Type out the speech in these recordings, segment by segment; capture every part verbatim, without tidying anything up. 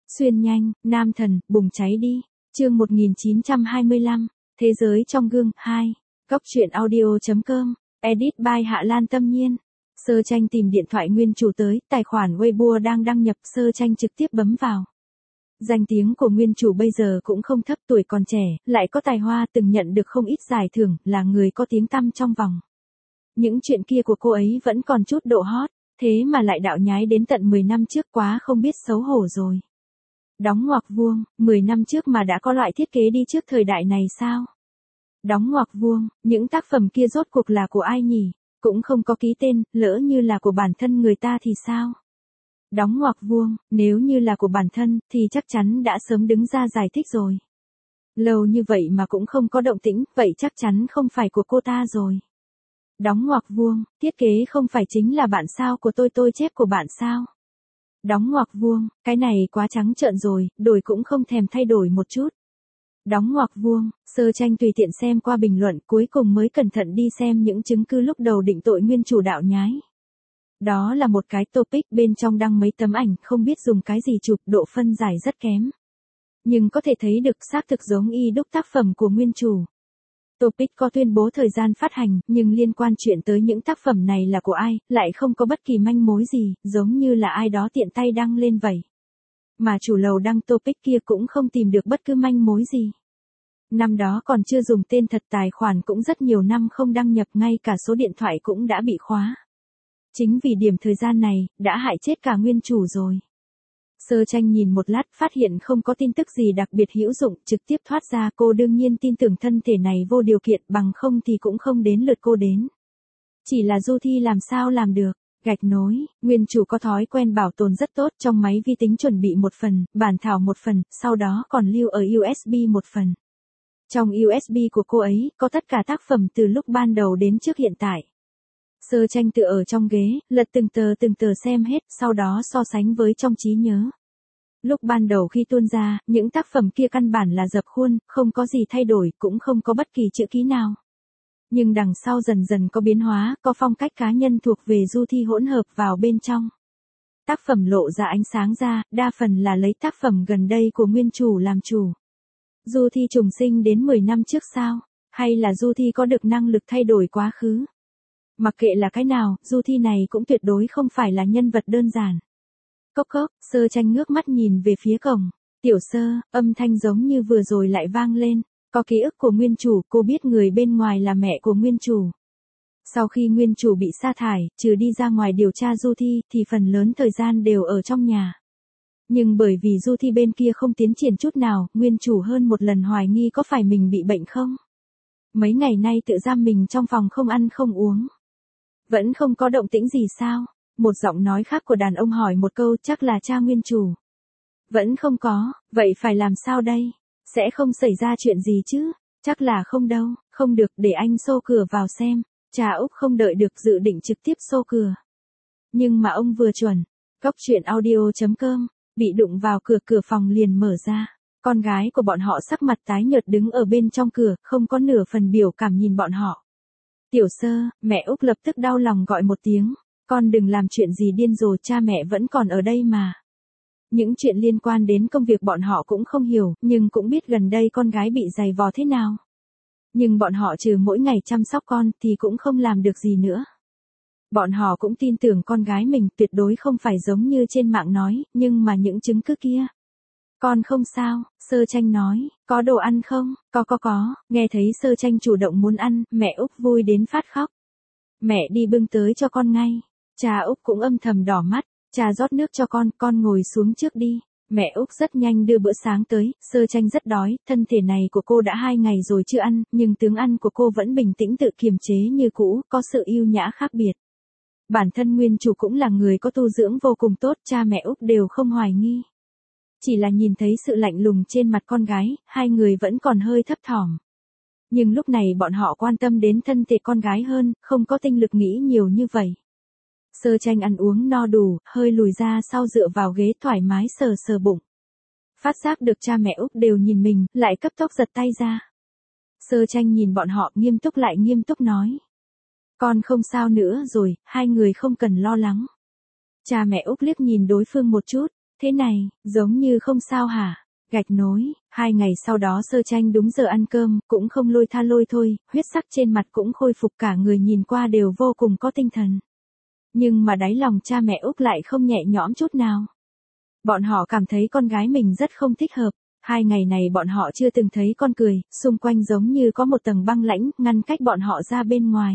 Xuyên nhanh, nam thần, bùng cháy đi. Chương một nghìn chín trăm hai mươi lăm, Thế giới trong gương, hai. Góc truyện audio.com, edit by Hạ Lan Tâm Nhiên. Sơ Tranh tìm điện thoại nguyên chủ tới, tài khoản Weibo đang đăng nhập, Sơ Tranh trực tiếp bấm vào. Danh tiếng của nguyên chủ bây giờ cũng không thấp, tuổi còn trẻ, lại có tài hoa, từng nhận được không ít giải thưởng, là người có tiếng tăm trong vòng. Những chuyện kia của cô ấy vẫn còn chút độ hot, thế mà lại đạo nhái đến tận mười năm trước, quá không biết xấu hổ rồi. Đóng ngoặc vuông, mười năm trước mà đã có loại thiết kế đi trước thời đại này sao? Đóng ngoặc vuông, những tác phẩm kia rốt cuộc là của ai nhỉ? Cũng không có ký tên, lỡ như là của bản thân người ta thì sao? Đóng ngoặc vuông, nếu như là của bản thân, thì chắc chắn đã sớm đứng ra giải thích rồi. Lâu như vậy mà cũng không có động tĩnh, vậy chắc chắn không phải của cô ta rồi. Đóng ngoặc vuông, thiết kế không phải chính là bạn sao của tôi tôi chép của bạn sao? Đóng ngoặc vuông, cái này quá trắng trợn rồi, đổi cũng không thèm thay đổi một chút. Đóng ngoặc vuông, Sơ Tranh tùy tiện xem qua bình luận, cuối cùng mới cẩn thận đi xem những chứng cứ lúc đầu định tội nguyên chủ đạo nhái. Đó là một cái topic, bên trong đăng mấy tấm ảnh, không biết dùng cái gì chụp, độ phân giải rất kém. Nhưng có thể thấy được xác thực giống y đúc tác phẩm của nguyên chủ. Topic có tuyên bố thời gian phát hành, nhưng liên quan chuyện tới những tác phẩm này là của ai, lại không có bất kỳ manh mối gì, giống như là ai đó tiện tay đăng lên vậy. Mà chủ lầu đăng topic kia cũng không tìm được bất cứ manh mối gì. Năm đó còn chưa dùng tên thật, tài khoản cũng rất nhiều năm không đăng nhập, ngay cả số điện thoại cũng đã bị khóa. Chính vì điểm thời gian này, đã hại chết cả nguyên chủ rồi. Sơ Tranh nhìn một lát, phát hiện không có tin tức gì đặc biệt hữu dụng, trực tiếp thoát ra. Cô đương nhiên tin tưởng thân thể này vô điều kiện, bằng không thì cũng không đến lượt cô đến. Chỉ là Du Thi làm sao làm được. Gạch nối, nguyên chủ có thói quen bảo tồn rất tốt, trong máy vi tính chuẩn bị một phần, bản thảo một phần, sau đó còn lưu ở u ét bê một phần. Trong u ét bê của cô ấy, có tất cả tác phẩm từ lúc ban đầu đến trước hiện tại. Sơ Tranh tựa ở trong ghế, lật từng tờ từng tờ xem hết, sau đó so sánh với trong trí nhớ. Lúc ban đầu khi tuôn ra, những tác phẩm kia căn bản là dập khuôn, không có gì thay đổi, cũng không có bất kỳ chữ ký nào. Nhưng đằng sau dần dần có biến hóa, có phong cách cá nhân thuộc về Du Thi hỗn hợp vào bên trong. Tác phẩm lộ ra ánh sáng ra, đa phần là lấy tác phẩm gần đây của nguyên chủ làm chủ. Du Thi trùng sinh đến mười năm trước sao? Hay là Du Thi có được năng lực thay đổi quá khứ? Mặc kệ là cái nào, Du Thi này cũng tuyệt đối không phải là nhân vật đơn giản. Cốc cốc, Sơ Tranh ngước mắt nhìn về phía cổng. Tiểu Sơ, âm thanh giống như vừa rồi lại vang lên. Có ký ức của nguyên chủ, cô biết người bên ngoài là mẹ của nguyên chủ. Sau khi nguyên chủ bị sa thải, trừ đi ra ngoài điều tra Du Thi, thì phần lớn thời gian đều ở trong nhà. Nhưng bởi vì Du Thi bên kia không tiến triển chút nào, nguyên chủ hơn một lần hoài nghi có phải mình bị bệnh không. Mấy ngày nay tự giam mình trong phòng không ăn không uống. Vẫn không có động tĩnh gì sao? Một giọng nói khác của đàn ông hỏi một câu, chắc là cha nguyên chủ. Vẫn không có, vậy phải làm sao đây? Sẽ không xảy ra chuyện gì chứ? Chắc là không đâu, không được, để anh xô cửa vào xem. Cha Úc không đợi được, dự định trực tiếp xô cửa. Nhưng mà ông vừa chuẩn. Góc truyện audio.com, bị đụng vào cửa, cửa phòng liền mở ra. Con gái của bọn họ sắc mặt tái nhợt đứng ở bên trong cửa, không có nửa phần biểu cảm nhìn bọn họ. Tiểu Sơ, mẹ Úc lập tức đau lòng gọi một tiếng. Con đừng làm chuyện gì điên rồ, cha mẹ vẫn còn ở đây mà. Những chuyện liên quan đến công việc bọn họ cũng không hiểu, nhưng cũng biết gần đây con gái bị giày vò thế nào. Nhưng bọn họ trừ mỗi ngày chăm sóc con thì cũng không làm được gì nữa. Bọn họ cũng tin tưởng con gái mình tuyệt đối không phải giống như trên mạng nói, nhưng mà những chứng cứ kia. Con không sao, Sơ Tranh nói, có đồ ăn không? Có có có, nghe thấy Sơ Tranh chủ động muốn ăn, mẹ Úc vui đến phát khóc. Mẹ đi bưng tới cho con ngay. Cha Úc cũng âm thầm đỏ mắt, cha rót nước cho con, con ngồi xuống trước đi. Mẹ Úc rất nhanh đưa bữa sáng tới, Sơ Tranh rất đói, thân thể này của cô đã hai ngày rồi chưa ăn, nhưng tướng ăn của cô vẫn bình tĩnh tự kiềm chế như cũ, có sự yêu nhã khác biệt. Bản thân nguyên chủ cũng là người có tu dưỡng vô cùng tốt, cha mẹ Úc đều không hoài nghi. Chỉ là nhìn thấy sự lạnh lùng trên mặt con gái, hai người vẫn còn hơi thấp thỏm. Nhưng lúc này bọn họ quan tâm đến thân thể con gái hơn, không có tinh lực nghĩ nhiều như vậy. Sơ Tranh ăn uống no đủ, hơi lùi ra sau dựa vào ghế thoải mái sờ sờ bụng. Phát giác được cha mẹ Úc đều nhìn mình, lại cấp tốc giật tay ra. Sơ Tranh nhìn bọn họ nghiêm túc lại nghiêm túc nói. Con không sao nữa rồi, hai người không cần lo lắng. Cha mẹ Úc liếc nhìn đối phương một chút, Thế này, giống như không sao hả? Gạch nối, hai ngày sau đó Sơ Tranh đúng giờ ăn cơm, cũng không lôi tha lôi thôi, huyết sắc trên mặt cũng khôi phục, cả người nhìn qua đều vô cùng có tinh thần. Nhưng mà đáy lòng cha mẹ Úc lại không nhẹ nhõm chút nào. Bọn họ cảm thấy con gái mình rất không thích hợp. Hai ngày này bọn họ chưa từng thấy con cười, xung quanh giống như có một tầng băng lãnh, ngăn cách bọn họ ra bên ngoài.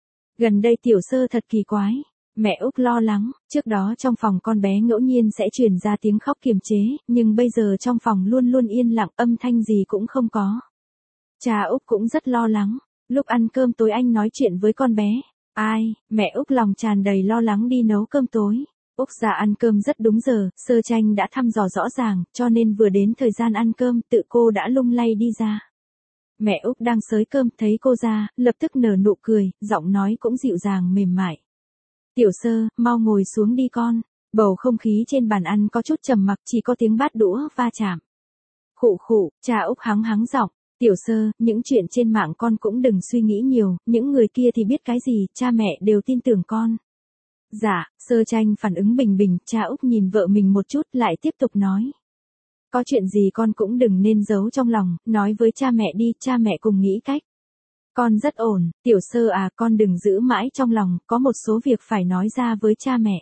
Gần đây Tiểu Sơ thật kỳ quái. Mẹ Úc lo lắng, trước đó trong phòng con bé ngẫu nhiên sẽ truyền ra tiếng khóc kiềm chế, nhưng bây giờ trong phòng luôn luôn yên lặng, âm thanh gì cũng không có. Cha Úc cũng rất lo lắng. Lúc ăn cơm tối anh nói chuyện với con bé. Ai, mẹ Úc lòng tràn đầy lo lắng đi nấu cơm tối. Úc ra ăn cơm rất đúng giờ, Sơ Tranh đã thăm dò rõ ràng, cho nên vừa đến thời gian ăn cơm, tự cô đã lung lay đi ra. Mẹ Úc đang xới cơm, thấy cô ra, lập tức nở nụ cười, giọng nói cũng dịu dàng mềm mại. Tiểu Sơ, mau ngồi xuống đi con. Bầu không khí trên bàn ăn có chút trầm mặc, chỉ có tiếng bát đũa va chạm. Khụ khụ, cha Úc hắng hắng giọng. Tiểu Sơ, những chuyện trên mạng con cũng đừng suy nghĩ nhiều, những người kia thì biết cái gì, cha mẹ đều tin tưởng con. Dạ, Sơ Tranh phản ứng bình bình, cha Úc nhìn vợ mình một chút lại tiếp tục nói. Có chuyện gì con cũng đừng nên giấu trong lòng, nói với cha mẹ đi, cha mẹ cùng nghĩ cách. Con rất ổn, Tiểu Sơ à, con đừng giữ mãi trong lòng, có một số việc phải nói ra với cha mẹ.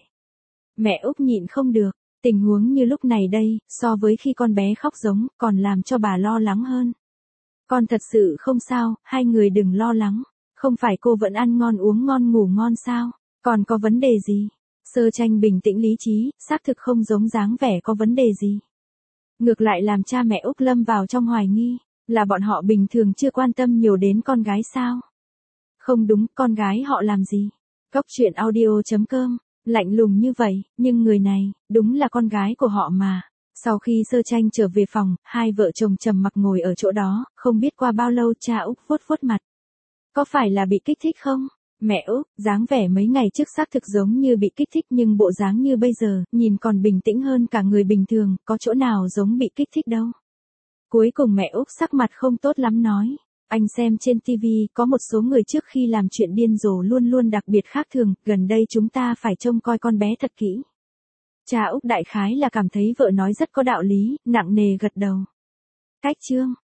Mẹ Úc nhịn không được, tình huống như lúc này đây, so với khi con bé khóc giống, còn làm cho bà lo lắng hơn. Con thật sự không sao, hai người đừng lo lắng, không phải cô vẫn ăn ngon uống ngon ngủ ngon sao, còn có vấn đề gì? Sơ Tranh bình tĩnh lý trí, xác thực không giống dáng vẻ có vấn đề gì. Ngược lại làm cha mẹ Úc lâm vào trong hoài nghi, là bọn họ bình thường chưa quan tâm nhiều đến con gái sao? Không đúng, con gái họ làm gì? Cốc truyện audio chấm com, lạnh lùng như vậy, nhưng người này, đúng là con gái của họ mà. Sau khi Sơ Tranh trở về phòng, hai vợ chồng trầm mặc ngồi ở chỗ đó, không biết qua bao lâu cha Úc vuốt vuốt mặt. Có phải là bị kích thích không? Mẹ Úc, dáng vẻ mấy ngày trước xác thực giống như bị kích thích nhưng bộ dáng như bây giờ, nhìn còn bình tĩnh hơn cả người bình thường, có chỗ nào giống bị kích thích đâu. Cuối cùng mẹ Úc sắc mặt không tốt lắm nói. Anh xem trên ti vi, có một số người trước khi làm chuyện điên rồ luôn luôn đặc biệt khác thường, gần đây chúng ta phải trông coi con bé thật kỹ. Cha Úc đại khái là cảm thấy vợ nói rất có đạo lý, nặng nề gật đầu. Cách chương